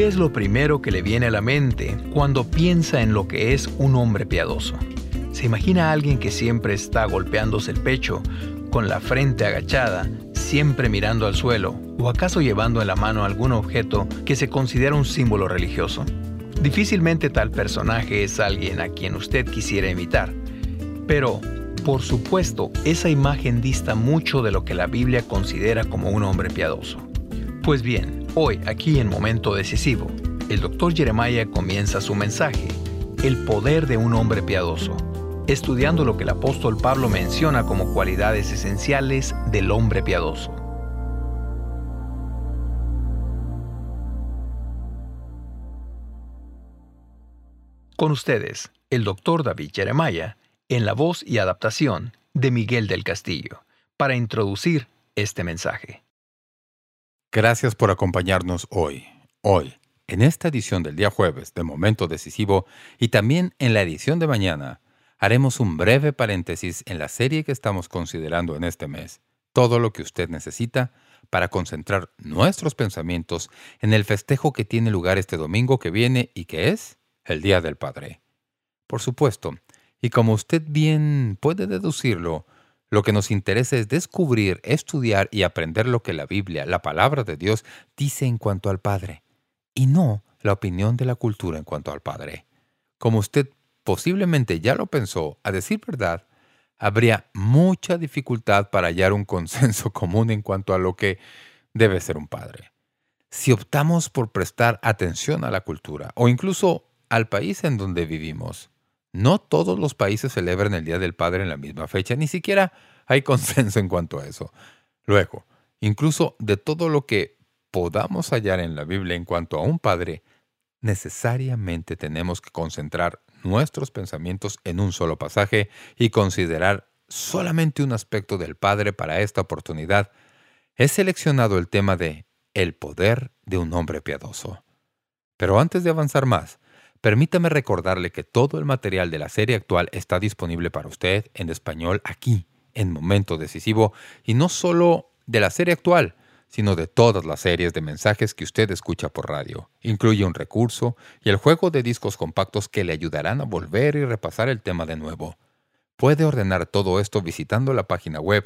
¿Qué es lo primero que le viene a la mente cuando piensa en lo que es un hombre piadoso? ¿Se imagina a alguien que siempre está golpeándose el pecho, con la frente agachada, siempre mirando al suelo, o acaso llevando en la mano algún objeto que se considera un símbolo religioso? Difícilmente tal personaje es alguien a quien usted quisiera imitar. Pero, por supuesto, esa imagen dista mucho de lo que la Biblia considera como un hombre piadoso. Pues bien, hoy, aquí en Momento Decisivo, el Dr. Jeremiah comienza su mensaje, El poder de un hombre piadoso, estudiando lo que el apóstol Pablo menciona como cualidades esenciales del hombre piadoso. Con ustedes, el Dr. David Jeremiah, en la voz y adaptación de Miguel del Castillo, para introducir este mensaje. Gracias por acompañarnos hoy, en esta edición del día jueves de Momento Decisivo y también en la edición de mañana, haremos un breve paréntesis en la serie que estamos considerando en este mes, todo lo que usted necesita para concentrar nuestros pensamientos en el festejo que tiene lugar este domingo que viene y que es el Día del Padre. Por supuesto, y como usted bien puede deducirlo, lo que nos interesa es descubrir, estudiar y aprender lo que la Biblia, la palabra de Dios, dice en cuanto al Padre, y no la opinión de la cultura en cuanto al Padre. Como usted posiblemente ya lo pensó, a decir verdad, habría mucha dificultad para hallar un consenso común en cuanto a lo que debe ser un padre. Si optamos por prestar atención a la cultura, o incluso al país en donde vivimos, no todos los países celebran el Día del Padre en la misma fecha, ni siquiera hay consenso en cuanto a eso. Luego, incluso de todo lo que podamos hallar en la Biblia en cuanto a un padre, necesariamente tenemos que concentrar nuestros pensamientos en un solo pasaje y considerar solamente un aspecto del Padre para esta oportunidad. He seleccionado el tema de el poder de un hombre piadoso. Pero antes de avanzar más, permítame recordarle que todo el material de la serie actual está disponible para usted en español aquí, en Momento Decisivo, y no solo de la serie actual, sino de todas las series de mensajes que usted escucha por radio. Incluye un recurso y el juego de discos compactos que le ayudarán a volver y repasar el tema de nuevo. Puede ordenar todo esto visitando la página web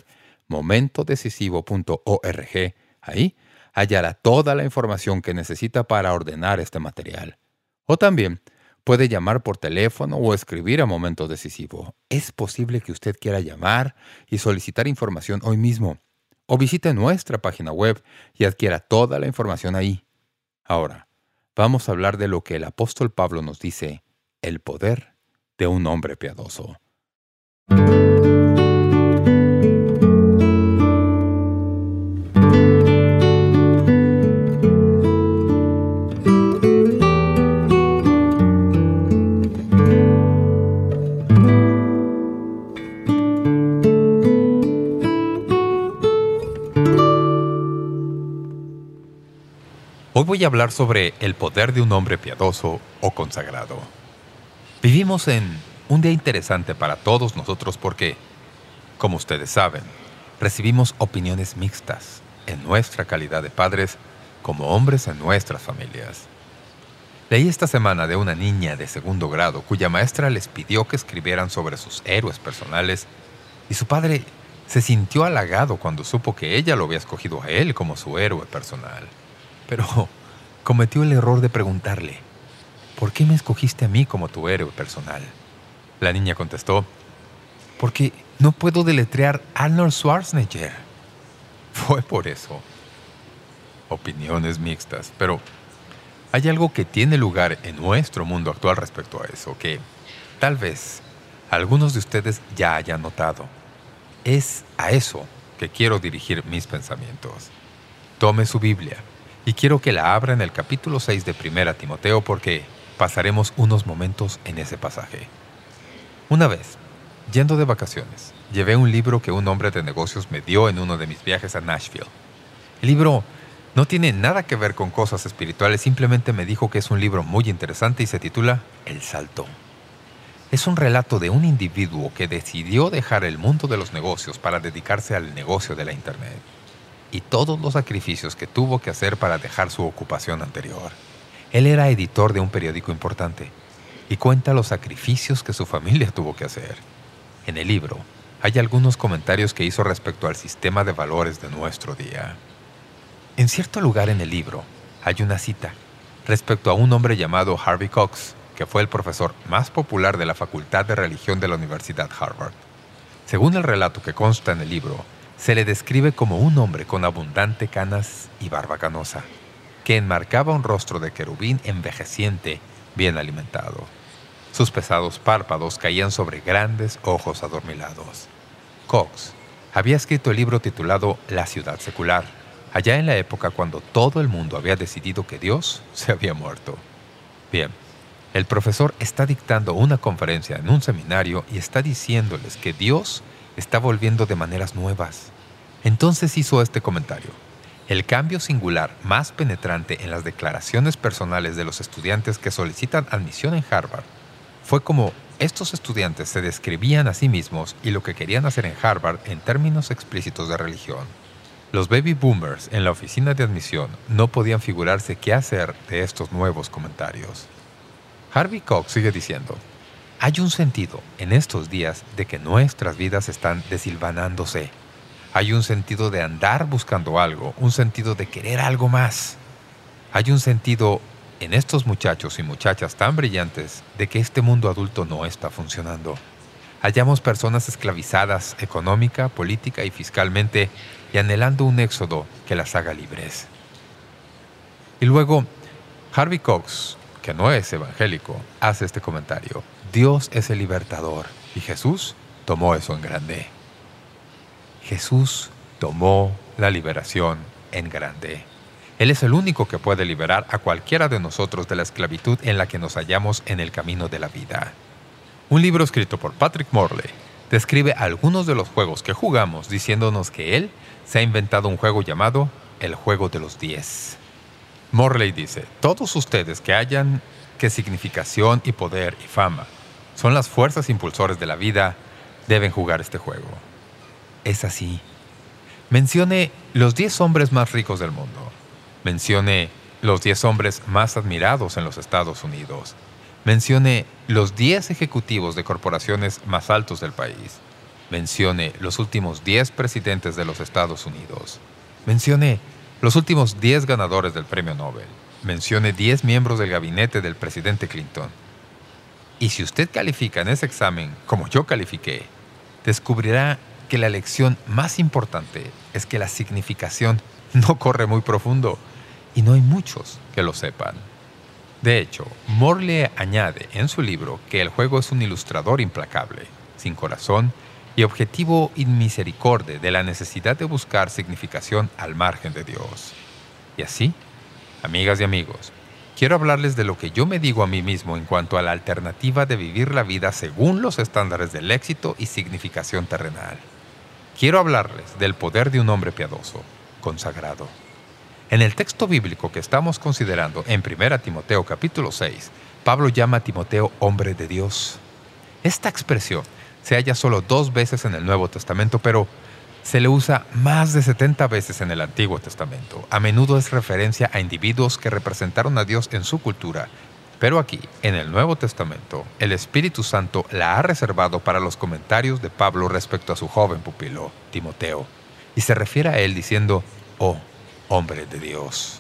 momentodecisivo.org. Ahí hallará toda la información que necesita para ordenar este material. O también puede llamar por teléfono o escribir a Momento Decisivo. Es posible que usted quiera llamar y solicitar información hoy mismo. O visite nuestra página web y adquiera toda la información ahí. Ahora, vamos a hablar de lo que el apóstol Pablo nos dice, el poder de un hombre piadoso. Hoy voy a hablar sobre el poder de un hombre piadoso o consagrado. Vivimos en un día interesante para todos nosotros porque, como ustedes saben, recibimos opiniones mixtas en nuestra calidad de padres como hombres en nuestras familias. Leí esta semana de una niña de segundo grado cuya maestra les pidió que escribieran sobre sus héroes personales y su padre se sintió halagado cuando supo que ella lo había escogido a él como su héroe personal. Pero cometió el error de preguntarle, ¿por qué me escogiste a mí como tu héroe personal? La niña contestó, porque no puedo deletrear Arnold Schwarzenegger. Fue por eso. Opiniones mixtas, pero hay algo que tiene lugar en nuestro mundo actual respecto a eso, que tal vez algunos de ustedes ya hayan notado. Es a eso que quiero dirigir mis pensamientos. Tome su Biblia y quiero que la abra en el capítulo 6 de 1 Timoteo porque pasaremos unos momentos en ese pasaje. Una vez, yendo de vacaciones, llevé un libro que un hombre de negocios me dio en uno de mis viajes a Nashville. El libro no tiene nada que ver con cosas espirituales, simplemente me dijo que es un libro muy interesante y se titula El Salto. Es un relato de un individuo que decidió dejar el mundo de los negocios para dedicarse al negocio de la Internet y todos los sacrificios que tuvo que hacer para dejar su ocupación anterior. Él era editor de un periódico importante y cuenta los sacrificios que su familia tuvo que hacer. En el libro hay algunos comentarios que hizo respecto al sistema de valores de nuestro día. En cierto lugar en el libro hay una cita respecto a un hombre llamado Harvey Cox, que fue el profesor más popular de la Facultad de Religión de la Universidad Harvard. Según el relato que consta en el libro, se le describe como un hombre con abundante canas y barba canosa, que enmarcaba un rostro de querubín envejeciente, bien alimentado. Sus pesados párpados caían sobre grandes ojos adormilados. Cox había escrito el libro titulado La ciudad secular, allá en la época cuando todo el mundo había decidido que Dios se había muerto. Bien, el profesor está dictando una conferencia en un seminario y está diciéndoles que Dios está volviendo de maneras nuevas. Entonces hizo este comentario: el cambio singular más penetrante en las declaraciones personales de los estudiantes que solicitan admisión en Harvard fue como estos estudiantes se describían a sí mismos y lo que querían hacer en Harvard en términos explícitos de religión. Los baby boomers en la oficina de admisión no podían figurarse qué hacer de estos nuevos comentarios. Harvey Cox sigue diciendo: hay un sentido en estos días de que nuestras vidas están desilvanándose. Hay un sentido de andar buscando algo, un sentido de querer algo más. Hay un sentido en estos muchachos y muchachas tan brillantes de que este mundo adulto no está funcionando. Hallamos personas esclavizadas económica, política y fiscalmente y anhelando un éxodo que las haga libres. Y luego, Harvey Cox, que no es evangélico, hace este comentario: Dios es el libertador y Jesús tomó eso en grande. Jesús tomó la liberación en grande. Él es el único que puede liberar a cualquiera de nosotros de la esclavitud en la que nos hallamos en el camino de la vida. Un libro escrito por Patrick Morley describe algunos de los juegos que jugamos diciéndonos que él se ha inventado un juego llamado el juego de los 10. Morley dice: todos ustedes que hallan que significación y poder y fama son las fuerzas impulsores de la vida, deben jugar este juego. Es así. Mencione los 10 hombres más ricos del mundo. Mencione los 10 hombres más admirados en los Estados Unidos. Mencione los 10 ejecutivos de corporaciones más altos del país. Mencione los últimos 10 presidentes de los Estados Unidos. Mencione los últimos 10 ganadores del premio Nobel. Mencione 10 miembros del gabinete del presidente Clinton. Y si usted califica en ese examen como yo califiqué, descubrirá que la lección más importante es que la significación no corre muy profundo y no hay muchos que lo sepan. De hecho, Morley añade en su libro que el juego es un ilustrador implacable, sin corazón y objetivo inmisericorde de la necesidad de buscar significación al margen de Dios. Y así, amigas y amigos, quiero hablarles de lo que yo me digo a mí mismo en cuanto a la alternativa de vivir la vida según los estándares del éxito y significación terrenal. Quiero hablarles del poder de un hombre piadoso, consagrado. En el texto bíblico que estamos considerando en 1 Timoteo capítulo 6, Pablo llama a Timoteo hombre de Dios. Esta expresión se halla solo 2 veces en el Nuevo Testamento, pero se le usa más de 70 veces en el Antiguo Testamento. A menudo es referencia a individuos que representaron a Dios en su cultura, pero aquí, en el Nuevo Testamento, el Espíritu Santo la ha reservado para los comentarios de Pablo respecto a su joven pupilo, Timoteo, y se refiere a él diciendo: «Oh, hombre de Dios».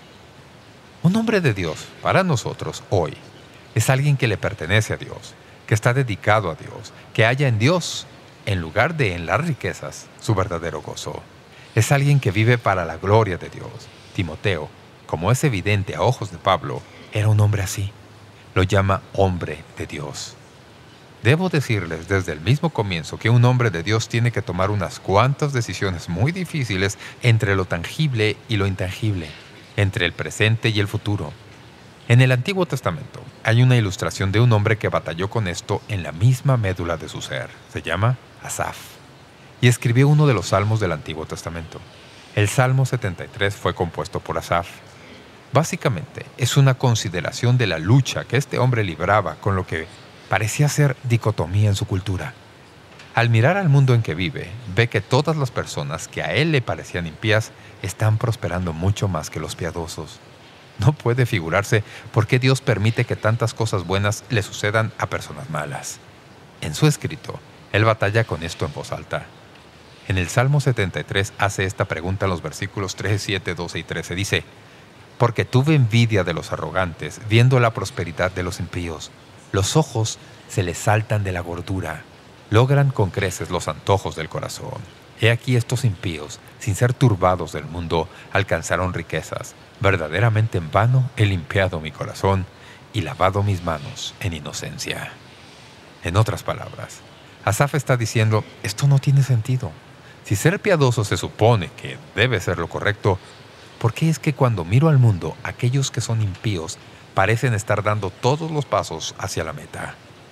Un hombre de Dios, para nosotros hoy, es alguien que le pertenece a Dios, que está dedicado a Dios, que halla en Dios, en lugar de en las riquezas, su verdadero gozo. Es alguien que vive para la gloria de Dios. Timoteo, como es evidente a ojos de Pablo, era un hombre así. Lo llama hombre de Dios. Debo decirles desde el mismo comienzo que un hombre de Dios tiene que tomar unas cuantas decisiones muy difíciles entre lo tangible y lo intangible, entre el presente y el futuro. En el Antiguo Testamento hay una ilustración de un hombre que batalló con esto en la misma médula de su ser. Se llama Asaf. Y escribió uno de los salmos del Antiguo Testamento. El Salmo 73 fue compuesto por Asaf. Básicamente, es una consideración de la lucha que este hombre libraba con lo que parecía ser dicotomía en su cultura. Al mirar al mundo en que vive, ve que todas las personas que a él le parecían impías están prosperando mucho más que los piadosos. No puede figurarse por qué Dios permite que tantas cosas buenas le sucedan a personas malas. En su escrito, él batalla con esto en voz alta. En el Salmo 73 hace esta pregunta en los versículos 3, 7, 12 y 13. Dice: «Porque tuve envidia de los arrogantes, viendo la prosperidad de los impíos. Los ojos se les saltan de la gordura, logran con creces los antojos del corazón. He aquí estos impíos, sin ser turbados del mundo, alcanzaron riquezas. Verdaderamente en vano he limpiado mi corazón y lavado mis manos en inocencia». En otras palabras, Asaf está diciendo, esto no tiene sentido. Si ser piadoso se supone que debe ser lo correcto, ¿por qué es que cuando miro al mundo, aquellos que son impíos parecen estar dando todos los pasos hacia la meta?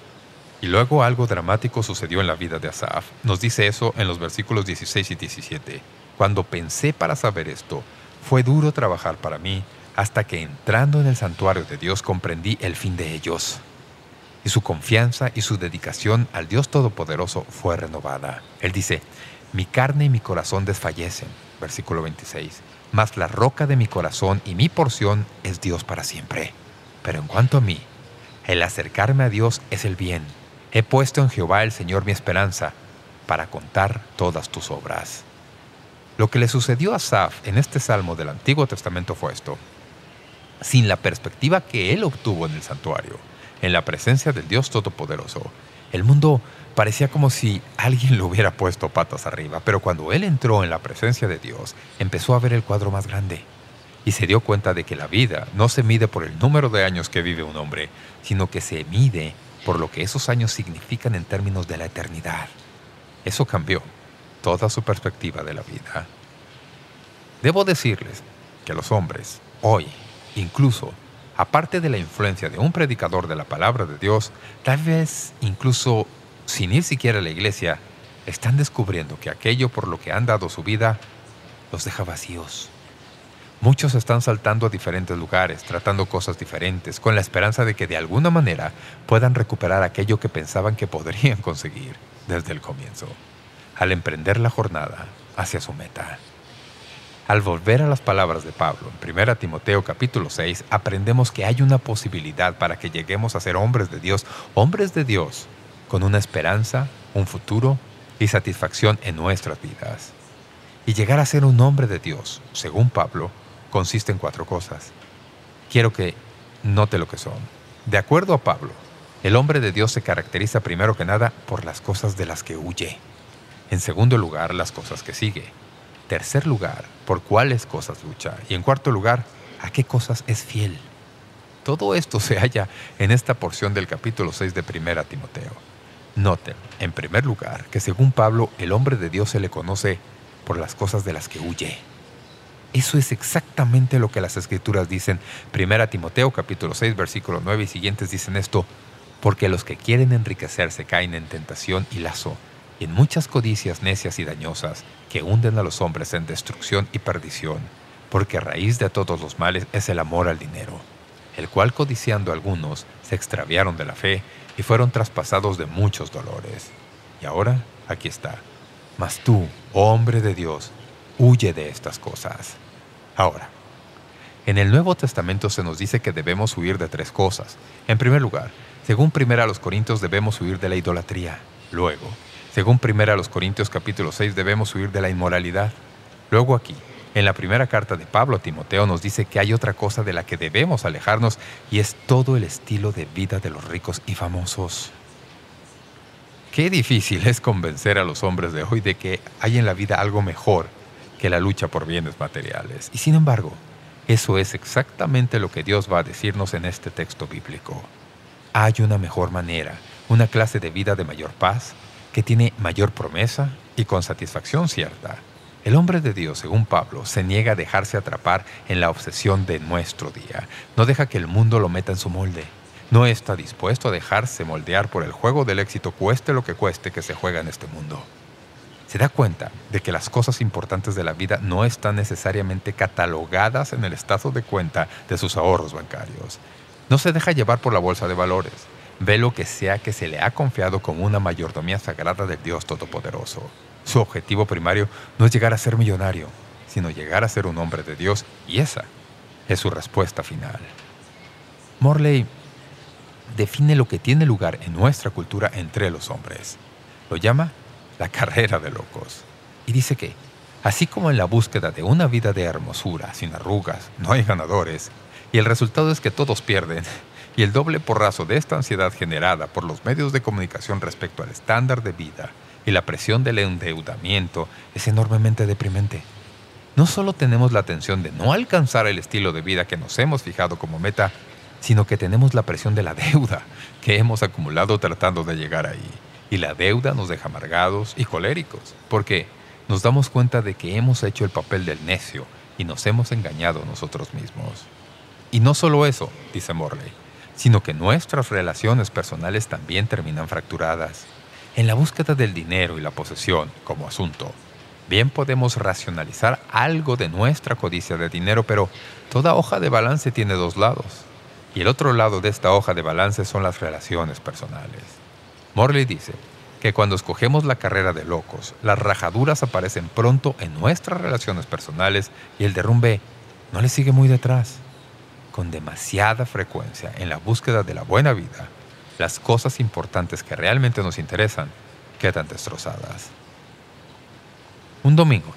Y luego algo dramático sucedió en la vida de Asaf. Nos dice eso en los versículos 16 y 17. «Cuando pensé para saber esto, fue duro trabajar para mí, hasta que entrando en el santuario de Dios comprendí el fin de ellos». Y su confianza y su dedicación al Dios Todopoderoso fue renovada. Él dice: «Mi carne y mi corazón desfallecen», versículo 26, «mas la roca de mi corazón y mi porción es Dios para siempre. Pero en cuanto a mí, el acercarme a Dios es el bien. He puesto en Jehová el Señor mi esperanza, para contar todas tus obras». Lo que le sucedió a Asaf en este salmo del Antiguo Testamento fue esto. Sin la perspectiva que él obtuvo en el santuario, en la presencia del Dios Todopoderoso, el mundo parecía como si alguien lo hubiera puesto patas arriba. Pero cuando él entró en la presencia de Dios, empezó a ver el cuadro más grande. Y se dio cuenta de que la vida no se mide por el número de años que vive un hombre, sino que se mide por lo que esos años significan en términos de la eternidad. Eso cambió toda su perspectiva de la vida. Debo decirles que los hombres, hoy, incluso, aparte de la influencia de un predicador de la palabra de Dios, tal vez incluso sin ir siquiera a la iglesia, están descubriendo que aquello por lo que han dado su vida los deja vacíos. Muchos están saltando a diferentes lugares, tratando cosas diferentes, con la esperanza de que de alguna manera puedan recuperar aquello que pensaban que podrían conseguir desde el comienzo, al emprender la jornada hacia su meta. Al volver a las palabras de Pablo en 1 Timoteo capítulo 6, aprendemos que hay una posibilidad para que lleguemos a ser hombres de Dios, con una esperanza, un futuro y satisfacción en nuestras vidas. Y llegar a ser un hombre de Dios, según Pablo, consiste en 4 cosas. Quiero que note lo que son. De acuerdo a Pablo, el hombre de Dios se caracteriza primero que nada por las cosas de las que huye. En segundo lugar, las cosas que sigue. Tercer lugar, por cuáles cosas lucha. Y en cuarto lugar, a qué cosas es fiel. Todo esto se halla en esta porción del capítulo 6 de 1 Timoteo. Noten, en primer lugar, que según Pablo, el hombre de Dios se le conoce por las cosas de las que huye. Eso es exactamente lo que las Escrituras dicen. 1 Timoteo capítulo 6, versículo 9 y siguientes dicen esto: «Porque los que quieren enriquecerse caen en tentación y lazo, y en muchas codicias necias y dañosas, que hunden a los hombres en destrucción y perdición, porque raíz de todos los males es el amor al dinero, el cual codiciando algunos se extraviaron de la fe y fueron traspasados de muchos dolores». Y ahora, aquí está. «Mas tú, oh hombre de Dios, huye de estas cosas». Ahora, en el Nuevo Testamento se nos dice que debemos huir de 3 cosas. En primer lugar, según 1 Corintios, debemos huir de la idolatría. Luego, según 1 Corintios capítulo 6, debemos huir de la inmoralidad. Luego aquí, en la primera carta de Pablo a Timoteo, nos dice que hay otra cosa de la que debemos alejarnos, y es todo el estilo de vida de los ricos y famosos. Qué difícil es convencer a los hombres de hoy de que hay en la vida algo mejor que la lucha por bienes materiales. Y sin embargo, eso es exactamente lo que Dios va a decirnos en este texto bíblico. Hay una mejor manera, una clase de vida de mayor paz, que tiene mayor promesa y con satisfacción cierta. El hombre de Dios, según Pablo, se niega a dejarse atrapar en la obsesión de nuestro día. No deja que el mundo lo meta en su molde. No está dispuesto a dejarse moldear por el juego del éxito, cueste lo que cueste, que se juega en este mundo. Se da cuenta de que las cosas importantes de la vida no están necesariamente catalogadas en el estado de cuenta de sus ahorros bancarios. No se deja llevar por la bolsa de valores. Ve lo que sea que se le ha confiado como una mayordomía sagrada del Dios Todopoderoso. Su objetivo primario no es llegar a ser millonario, sino llegar a ser un hombre de Dios, y esa es su respuesta final. Morley define lo que tiene lugar en nuestra cultura entre los hombres. Lo llama la carrera de locos. Y dice que, así como en la búsqueda de una vida de hermosura, sin arrugas, no hay ganadores, y el resultado es que todos pierden, y el doble porrazo de esta ansiedad generada por los medios de comunicación respecto al estándar de vida y la presión del endeudamiento es enormemente deprimente. No solo tenemos la tensión de no alcanzar el estilo de vida que nos hemos fijado como meta, sino que tenemos la presión de la deuda que hemos acumulado tratando de llegar ahí. Y la deuda nos deja amargados y coléricos, porque nos damos cuenta de que hemos hecho el papel del necio y nos hemos engañado nosotros mismos. Y no solo eso, dice Morley, sino que nuestras relaciones personales también terminan fracturadas. En la búsqueda del dinero y la posesión como asunto, bien podemos racionalizar algo de nuestra codicia de dinero, pero toda hoja de balance tiene dos lados. Y el otro lado de esta hoja de balance son las relaciones personales. Morley dice que cuando escogemos la carrera de locos, las rajaduras aparecen pronto en nuestras relaciones personales y el derrumbe no le sigue muy detrás. Con demasiada frecuencia en la búsqueda de la buena vida, las cosas importantes que realmente nos interesan quedan destrozadas. Un domingo,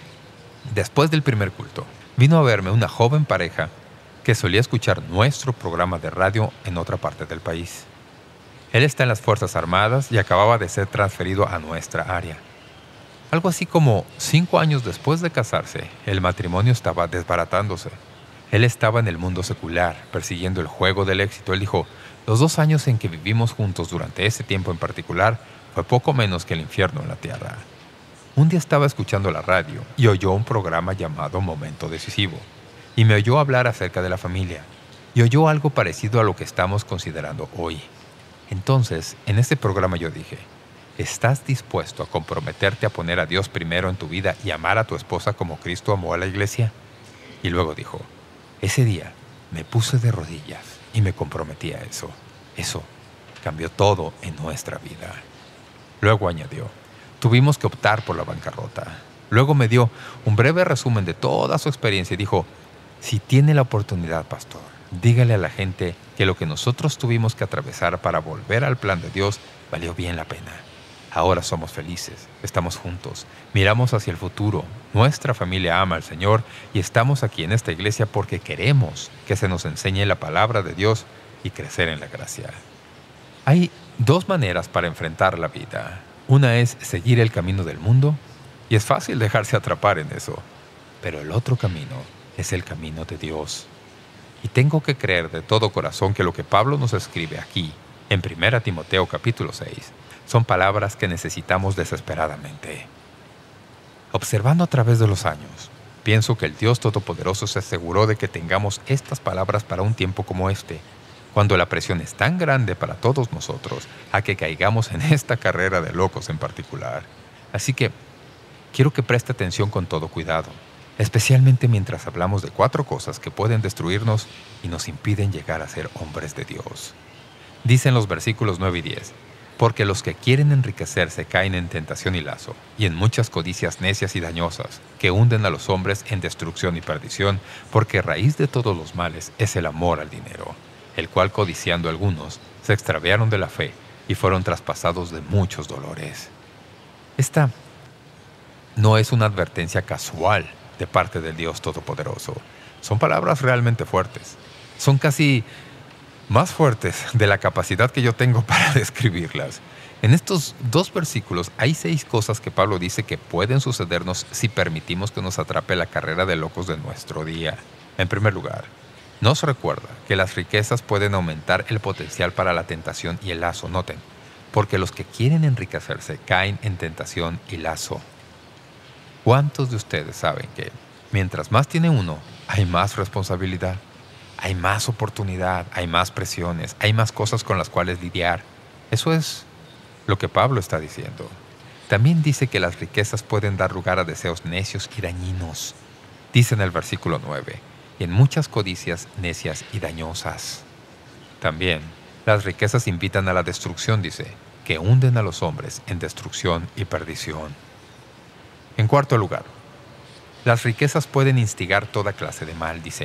después del primer culto, vino a verme una joven pareja que solía escuchar nuestro programa de radio en otra parte del país. Él está en las Fuerzas Armadas y acababa de ser transferido a nuestra área. Algo así como 5 años después de casarse, el matrimonio estaba desbaratándose. Él estaba en el mundo secular, persiguiendo el juego del éxito. Él dijo, los 2 años en que vivimos juntos durante ese tiempo en particular fue poco menos que el infierno en la tierra. Un día estaba escuchando la radio y oyó un programa llamado Momento Decisivo. Y me oyó hablar acerca de la familia. Y oyó algo parecido a lo que estamos considerando hoy. Entonces, en este programa yo dije, ¿estás dispuesto a comprometerte a poner a Dios primero en tu vida y amar a tu esposa como Cristo amó a la iglesia? Y luego dijo, ese día me puse de rodillas y me comprometí a eso. Eso cambió todo en nuestra vida. Luego añadió, tuvimos que optar por la bancarrota. Luego me dio un breve resumen de toda su experiencia y dijo, si tiene la oportunidad, pastor, dígale a la gente que lo que nosotros tuvimos que atravesar para volver al plan de Dios valió bien la pena. Ahora somos felices, estamos juntos, miramos hacia el futuro, nuestra familia ama al Señor y estamos aquí en esta iglesia porque queremos que se nos enseñe la palabra de Dios y crecer en la gracia. Hay 2 maneras para enfrentar la vida. Una es seguir el camino del mundo y es fácil dejarse atrapar en eso. Pero el otro camino es el camino de Dios. Y tengo que creer de todo corazón que lo que Pablo nos escribe aquí, en 1 Timoteo capítulo 6, son palabras que necesitamos desesperadamente. Observando a través de los años, pienso que el Dios Todopoderoso se aseguró de que tengamos estas palabras para un tiempo como este, cuando la presión es tan grande para todos nosotros a que caigamos en esta carrera de locos en particular. Así que quiero que preste atención con todo cuidado, especialmente mientras hablamos de 4 cosas que pueden destruirnos y nos impiden llegar a ser hombres de Dios. Dicen los versículos 9 y 10, porque los que quieren enriquecerse caen en tentación y lazo, y en muchas codicias necias y dañosas, que hunden a los hombres en destrucción y perdición, porque raíz de todos los males es el amor al dinero, el cual codiciando algunos, se extraviaron de la fe y fueron traspasados de muchos dolores. Esta no es una advertencia casual de parte del Dios Todopoderoso. Son palabras realmente fuertes. Son casi más fuertes de la capacidad que yo tengo para describirlas. En estos 2 versículos hay 6 cosas que Pablo dice que pueden sucedernos si permitimos que nos atrape la carrera de locos de nuestro día. En primer lugar, nos recuerda que las riquezas pueden aumentar el potencial para la tentación y el lazo. Noten, porque los que quieren enriquecerse caen en tentación y lazo. ¿Cuántos de ustedes saben que mientras más tiene uno, hay más responsabilidad? Hay más oportunidad, hay más presiones, hay más cosas con las cuales lidiar. Eso es lo que Pablo está diciendo. También dice que las riquezas pueden dar lugar a deseos necios y dañinos. Dice en el versículo 9, y en muchas codicias necias y dañosas. También, las riquezas invitan a la destrucción, dice, que hunden a los hombres en destrucción y perdición. En cuarto lugar, las riquezas pueden instigar toda clase de mal, dice,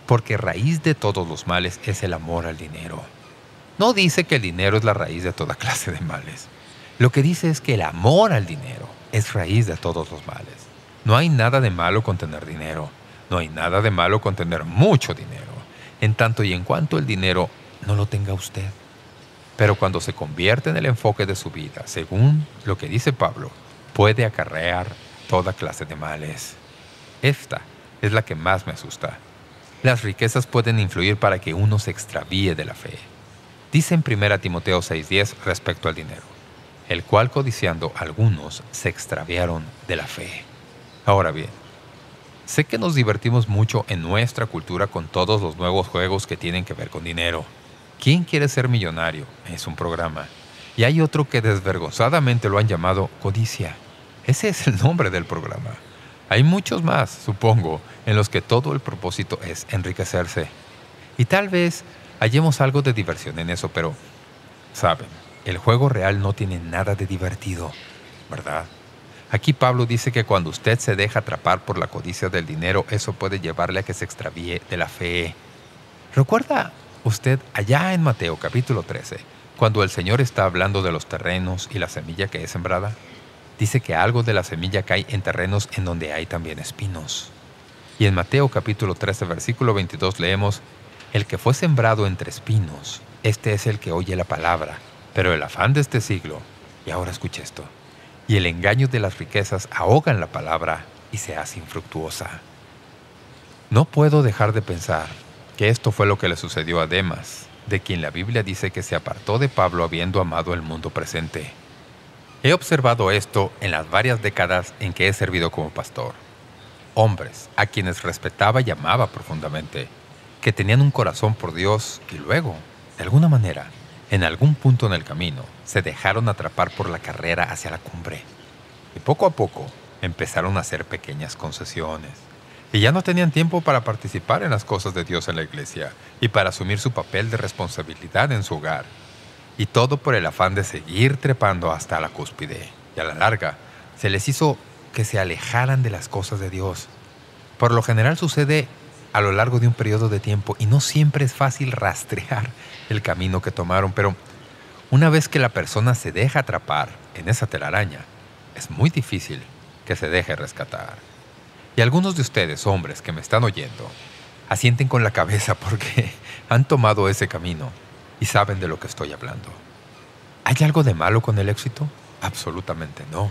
porque raíz de todos los males es el amor al dinero. No dice que el dinero es la raíz de toda clase de males. Lo que dice es que el amor al dinero es raíz de todos los males. No hay nada de malo con tener dinero. No hay nada de malo con tener mucho dinero, en tanto y en cuanto el dinero no lo tenga usted. Pero cuando se convierte en el enfoque de su vida, según lo que dice Pablo, puede acarrear toda clase de males. Esta es la que más me asusta. Las riquezas pueden influir para que uno se extravíe de la fe. Dice en 1 Timoteo 6:10 respecto al dinero, el cual codiciando algunos se extraviaron de la fe. Ahora bien, sé que nos divertimos mucho en nuestra cultura con todos los nuevos juegos que tienen que ver con dinero. ¿Quién quiere ser millonario? Es un programa. Y hay otro que desvergonzadamente lo han llamado codicia. Ese es el nombre del programa. Hay muchos más, supongo, en los que todo el propósito es enriquecerse. Y tal vez hallemos algo de diversión en eso, pero, ¿saben? El juego real no tiene nada de divertido, ¿verdad? Aquí Pablo dice que cuando usted se deja atrapar por la codicia del dinero, eso puede llevarle a que se extravíe de la fe. ¿Recuerda usted allá en Mateo capítulo 13, cuando el Señor está hablando de los terrenos y la semilla que es sembrada? Dice que algo de la semilla cae en terrenos en donde hay también espinos. Y en Mateo capítulo 13, versículo 22 leemos, el que fue sembrado entre espinos, este es el que oye la palabra, pero el afán de este siglo, y ahora escuche esto, y el engaño de las riquezas ahogan la palabra y se hace infructuosa. No puedo dejar de pensar que esto fue lo que le sucedió a Demas, de quien la Biblia dice que se apartó de Pablo habiendo amado el mundo presente. He observado esto en las varias décadas en que he servido como pastor. Hombres a quienes respetaba y amaba profundamente, que tenían un corazón por Dios y luego, de alguna manera, en algún punto en el camino, se dejaron atrapar por la carrera hacia la cumbre. Y poco a poco empezaron a hacer pequeñas concesiones. Y ya no tenían tiempo para participar en las cosas de Dios en la iglesia y para asumir su papel de responsabilidad en su hogar. Y todo por el afán de seguir trepando hasta la cúspide. Y a la larga, se les hizo que se alejaran de las cosas de Dios. Por lo general sucede a lo largo de un periodo de tiempo y no siempre es fácil rastrear el camino que tomaron, pero una vez que la persona se deja atrapar en esa telaraña, es muy difícil que se deje rescatar. Y algunos de ustedes, hombres que me están oyendo, asienten con la cabeza porque han tomado ese camino y saben de lo que estoy hablando. ¿Hay algo de malo con el éxito? Absolutamente no.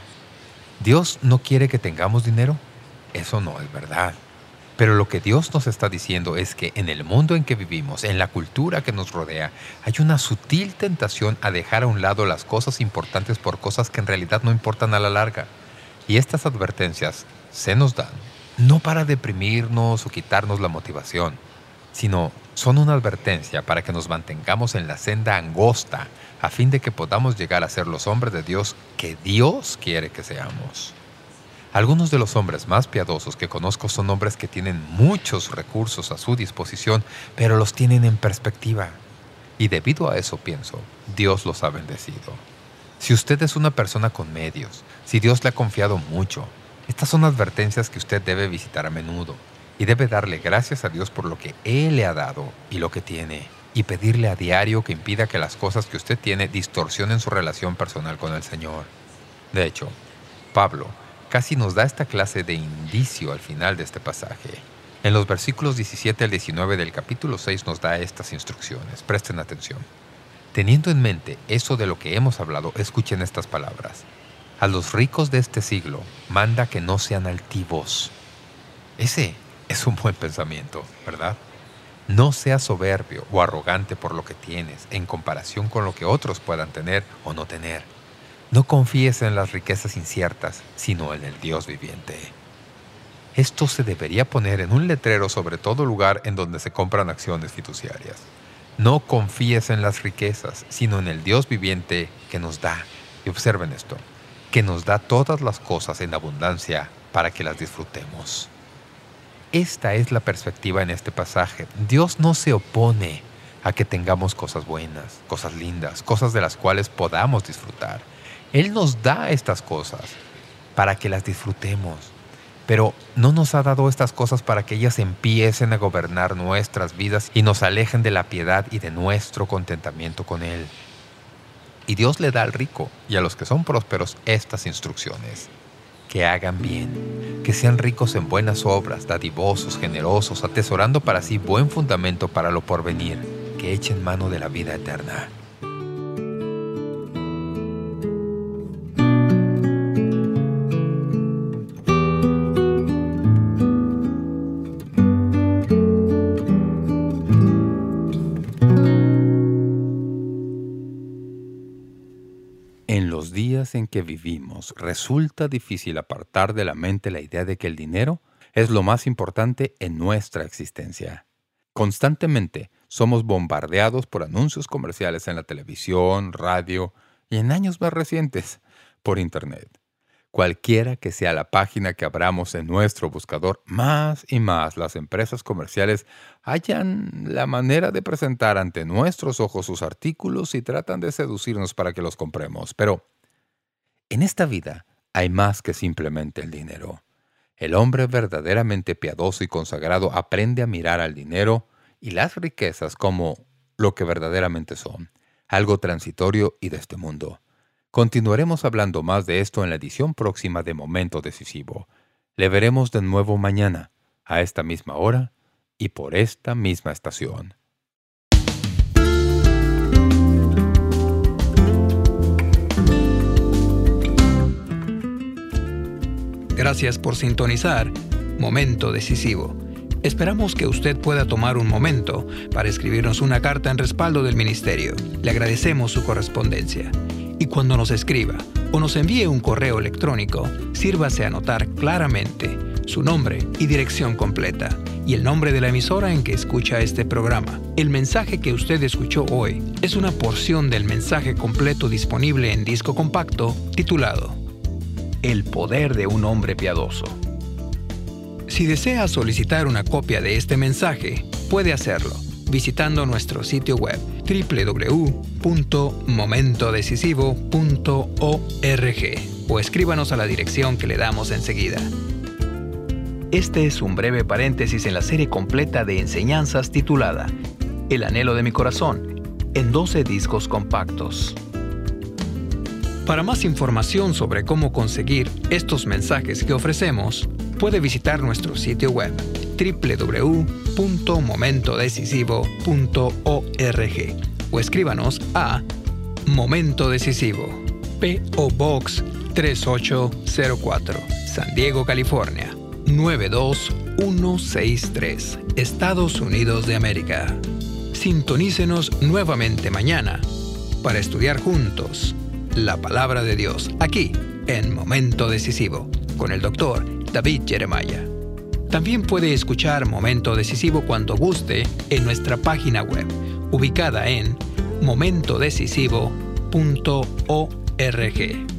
¿Dios no quiere que tengamos dinero? Eso no es verdad. Pero lo que Dios nos está diciendo es que en el mundo en que vivimos, en la cultura que nos rodea, hay una sutil tentación a dejar a un lado las cosas importantes por cosas que en realidad no importan a la larga. Y estas advertencias se nos dan no para deprimirnos o quitarnos la motivación, sino son una advertencia para que nos mantengamos en la senda angosta a fin de que podamos llegar a ser los hombres de Dios que Dios quiere que seamos. Algunos de los hombres más piadosos que conozco son hombres que tienen muchos recursos a su disposición, pero los tienen en perspectiva. Y debido a eso pienso, Dios los ha bendecido. Si usted es una persona con medios, si Dios le ha confiado mucho, estas son advertencias que usted debe visitar a menudo y debe darle gracias a Dios por lo que Él le ha dado y lo que tiene, y pedirle a diario que impida que las cosas que usted tiene distorsionen su relación personal con el Señor. De hecho, Pablo casi nos da esta clase de indicio al final de este pasaje. En los versículos 17 al 19 del capítulo 6 nos da estas instrucciones. Presten atención. Teniendo en mente eso de lo que hemos hablado, escuchen estas palabras. A los ricos de este siglo manda que no sean altivos. Ese es un buen pensamiento, ¿verdad? No seas soberbio o arrogante por lo que tienes en comparación con lo que otros puedan tener o no tener. No confíes en las riquezas inciertas, sino en el Dios viviente. Esto se debería poner en un letrero sobre todo lugar en donde se compran acciones fiduciarias. No confíes en las riquezas, sino en el Dios viviente que nos da. Y observen esto, que nos da todas las cosas en abundancia para que las disfrutemos. Esta es la perspectiva en este pasaje. Dios no se opone a que tengamos cosas buenas, cosas lindas, cosas de las cuales podamos disfrutar. Él nos da estas cosas para que las disfrutemos. Pero no nos ha dado estas cosas para que ellas empiecen a gobernar nuestras vidas y nos alejen de la piedad y de nuestro contentamiento con Él. Y Dios le da al rico y a los que son prósperos estas instrucciones: que hagan bien, que sean ricos en buenas obras, dadivosos, generosos, atesorando para sí buen fundamento para lo porvenir, que echen mano de la vida eterna. En los días en que vivimos, resulta difícil apartar de la mente la idea de que el dinero es lo más importante en nuestra existencia. Constantemente somos bombardeados por anuncios comerciales en la televisión, radio y, en años más recientes, por Internet. Cualquiera que sea la página que abramos en nuestro buscador, más y más las empresas comerciales hallan la manera de presentar ante nuestros ojos sus artículos y tratan de seducirnos para que los compremos. Pero en esta vida hay más que simplemente el dinero. El hombre verdaderamente piadoso y consagrado aprende a mirar al dinero y las riquezas como lo que verdaderamente son, algo transitorio y de este mundo. Continuaremos hablando más de esto en la edición próxima de Momento Decisivo. Le veremos de nuevo mañana, a esta misma hora y por esta misma estación. Gracias por sintonizar Momento Decisivo. Esperamos que usted pueda tomar un momento para escribirnos una carta en respaldo del ministerio. Le agradecemos su correspondencia. Y cuando nos escriba o nos envíe un correo electrónico, sírvase a anotar claramente su nombre y dirección completa y el nombre de la emisora en que escucha este programa. El mensaje que usted escuchó hoy es una porción del mensaje completo disponible en disco compacto titulado El poder de un hombre piadoso. Si desea solicitar una copia de este mensaje, puede hacerlo visitando nuestro sitio web www.momentodecisivo.org o escríbanos a la dirección que le damos enseguida. Este es un breve paréntesis en la serie completa de enseñanzas titulada El anhelo de mi corazón, en 12 discos compactos. Para más información sobre cómo conseguir estos mensajes que ofrecemos, puede visitar nuestro sitio web www.momentodecisivo.org o escríbanos a Momento Decisivo, P.O. Box 3804, San Diego, California 92163, Estados Unidos de América. Sintonícenos nuevamente mañana para estudiar juntos la Palabra de Dios aquí en Momento Decisivo con el Dr. David Jeremiah. También puede escuchar Momento Decisivo cuando guste en nuestra página web, ubicada en momentodecisivo.org.